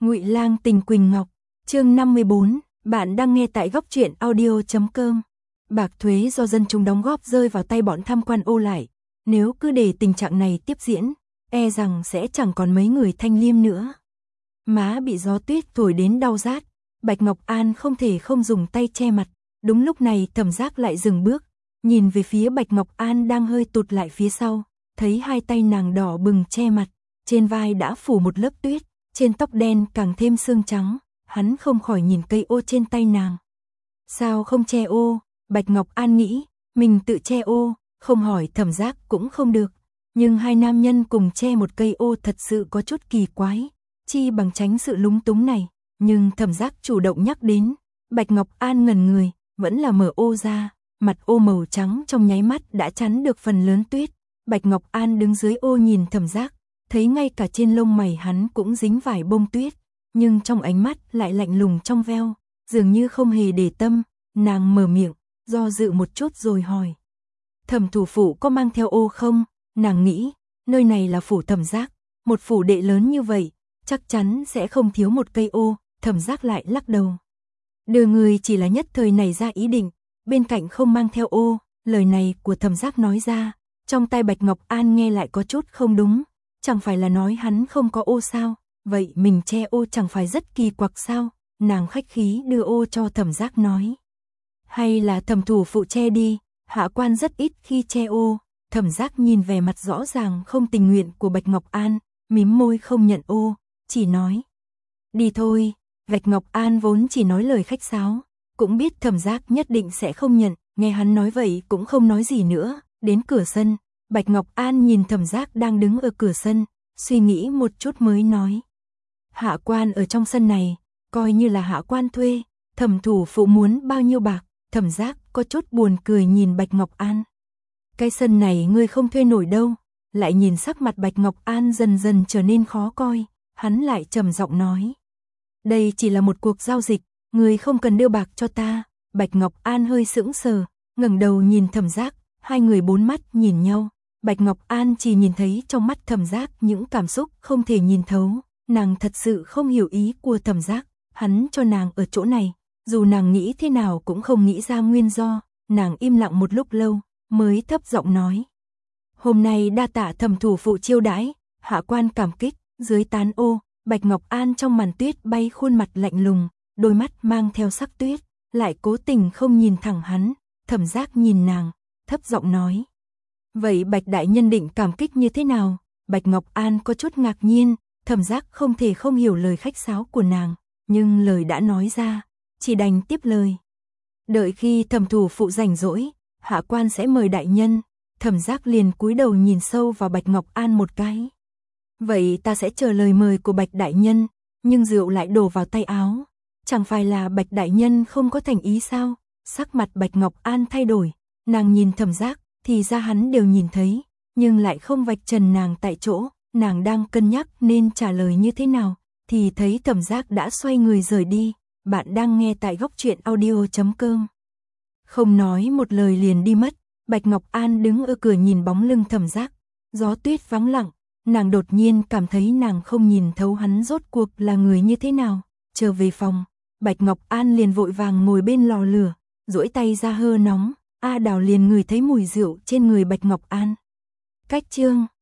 Ngụy Lang tình Quỳnh Ngọc, chương 54, bạn đang nghe tại góc truyện audio.com. Bạc thuế do dân chúng đóng góp rơi vào tay bọn tham quan ô lại, nếu cứ để tình trạng này tiếp diễn, e rằng sẽ chẳng còn mấy người thanh liêm nữa. Má bị gió tuyết thổi đến đau rát, Bạch Ngọc An không thể không dùng tay che mặt, đúng lúc này Thẩm Giác lại dừng bước, nhìn về phía Bạch Ngọc An đang hơi tụt lại phía sau, thấy hai tay nàng đỏ bừng che mặt, trên vai đã phủ một lớp tuyết, trên tóc đen càng thêm sương trắng, hắn không khỏi nhìn cây ô trên tay nàng. Sao không che ô? Bạch Ngọc An nghĩ, mình tự che ô, không hỏi Thẩm Giác cũng không được, nhưng hai nam nhân cùng che một cây ô thật sự có chút kỳ quái, chi bằng tránh sự lúng túng này, nhưng Thẩm Giác chủ động nhắc đến, Bạch Ngọc An ngẩn người, vẫn là mở ô ra, mặt ô màu trắng trong nháy mắt đã chắn được phần lớn tuyết. Bạch Ngọc An đứng dưới ô nhìn Thẩm Giác, thấy ngay cả trên lông mày hắn cũng dính vài bông tuyết, nhưng trong ánh mắt lại lạnh lùng trong veo, dường như không hề để tâm, nàng mở miệng, do dự một chút rồi hỏi. Thẩm thủ phủ có mang theo ô không? Nàng nghĩ, nơi này là phủ Thẩm Giác, một phủ đệ lớn như vậy, chắc chắn sẽ không thiếu một cây ô. Thẩm Giác lại lắc đầu. Đưa người chỉ là nhất thời nảy ra ý định, bên cạnh không mang theo ô, lời này của Thẩm Giác nói ra, trong tai Bạch Ngọc An nghe lại có chút không đúng, chẳng phải là nói hắn không có ô sao, vậy mình che ô chẳng phải rất kỳ quặc sao, nàng khách khí đưa ô cho Thẩm Giác nói. Hay là Thẩm thủ phụ che đi, hạ quan rất ít khi che ô. Thẩm Giác nhìn vẻ mặt rõ ràng không tình nguyện của Bạch Ngọc An, mím môi không nhận ô, chỉ nói. Đi thôi. Bạch Ngọc An vốn chỉ nói lời khách sáo, cũng biết Thẩm Giác nhất định sẽ không nhận, nghe hắn nói vậy cũng không nói gì nữa, đến cửa sân, Bạch Ngọc An nhìn Thẩm Giác đang đứng ở cửa sân, suy nghĩ một chút mới nói. Hạ quan ở trong sân này, coi như là hạ quan thuê, Thẩm thủ phụ muốn bao nhiêu bạc? Thẩm Giác có chút buồn cười nhìn Bạch Ngọc An. Cái sân này ngươi không thuê nổi đâu, lại nhìn sắc mặt Bạch Ngọc An dần dần trở nên khó coi, hắn lại trầm giọng nói. Đây chỉ là một cuộc giao dịch, ngươi không cần đưa bạc cho ta. Bạch Ngọc An hơi sững sờ, ngẩng đầu nhìn Thẩm Giác, hai người bốn mắt nhìn nhau. Bạch Ngọc An chỉ nhìn thấy trong mắt Thẩm Giác những cảm xúc không thể nhìn thấu, nàng thật sự không hiểu ý của Thẩm Giác, hắn cho nàng ở chỗ này, dù nàng nghĩ thế nào cũng không nghĩ ra nguyên do, nàng im lặng một lúc lâu, mới thấp giọng nói. Hôm nay đa tạ Thẩm thủ phụ chiêu đãi, hạ quan cảm kích. Dưới tán ô, Bạch Ngọc An trong màn tuyết bay khuôn mặt lạnh lùng, đôi mắt mang theo sắc tuyết, lại cố tình không nhìn thẳng hắn. Thẩm Giác nhìn nàng, thấp giọng nói. Vậy Bạch đại nhân định cảm kích như thế nào? Bạch Ngọc An có chút ngạc nhiên, Thẩm Giác không thể không hiểu lời khách sáo của nàng, nhưng lời đã nói ra, chỉ đành tiếp lời. Đợi khi Thẩm thủ phụ rảnh rỗi, hạ quan sẽ mời đại nhân. Thẩm Giác liền cúi đầu nhìn sâu vào Bạch Ngọc An một cái. Vậy ta sẽ chờ lời mời của Bạch đại nhân, nhưng rượu lại đổ vào tay áo. Chẳng phải là Bạch đại nhân không có thành ý sao? Sắc mặt Bạch Ngọc An thay đổi, nàng nhìn Thẩm Giác, thì ra hắn đều nhìn thấy, nhưng lại không vạch trần nàng tại chỗ, nàng đang cân nhắc nên trả lời như thế nào, thì thấy Thẩm Giác đã xoay người rời đi. Bạn đang nghe tại góc truyện audio.com. Không nói một lời liền đi mất, Bạch Ngọc An đứng ở cửa nhìn bóng lưng Thẩm Giác, gió tuyết vắng lặng. Nàng đột nhiên cảm thấy nàng không nhìn thấu hắn rốt cuộc là người như thế nào. Trở về phòng, Bạch Ngọc An liền vội vàng ngồi bên lò lửa, duỗi tay ra hơ nóng, A Đào liền ngửi thấy mùi rượu trên người Bạch Ngọc An. Cách chương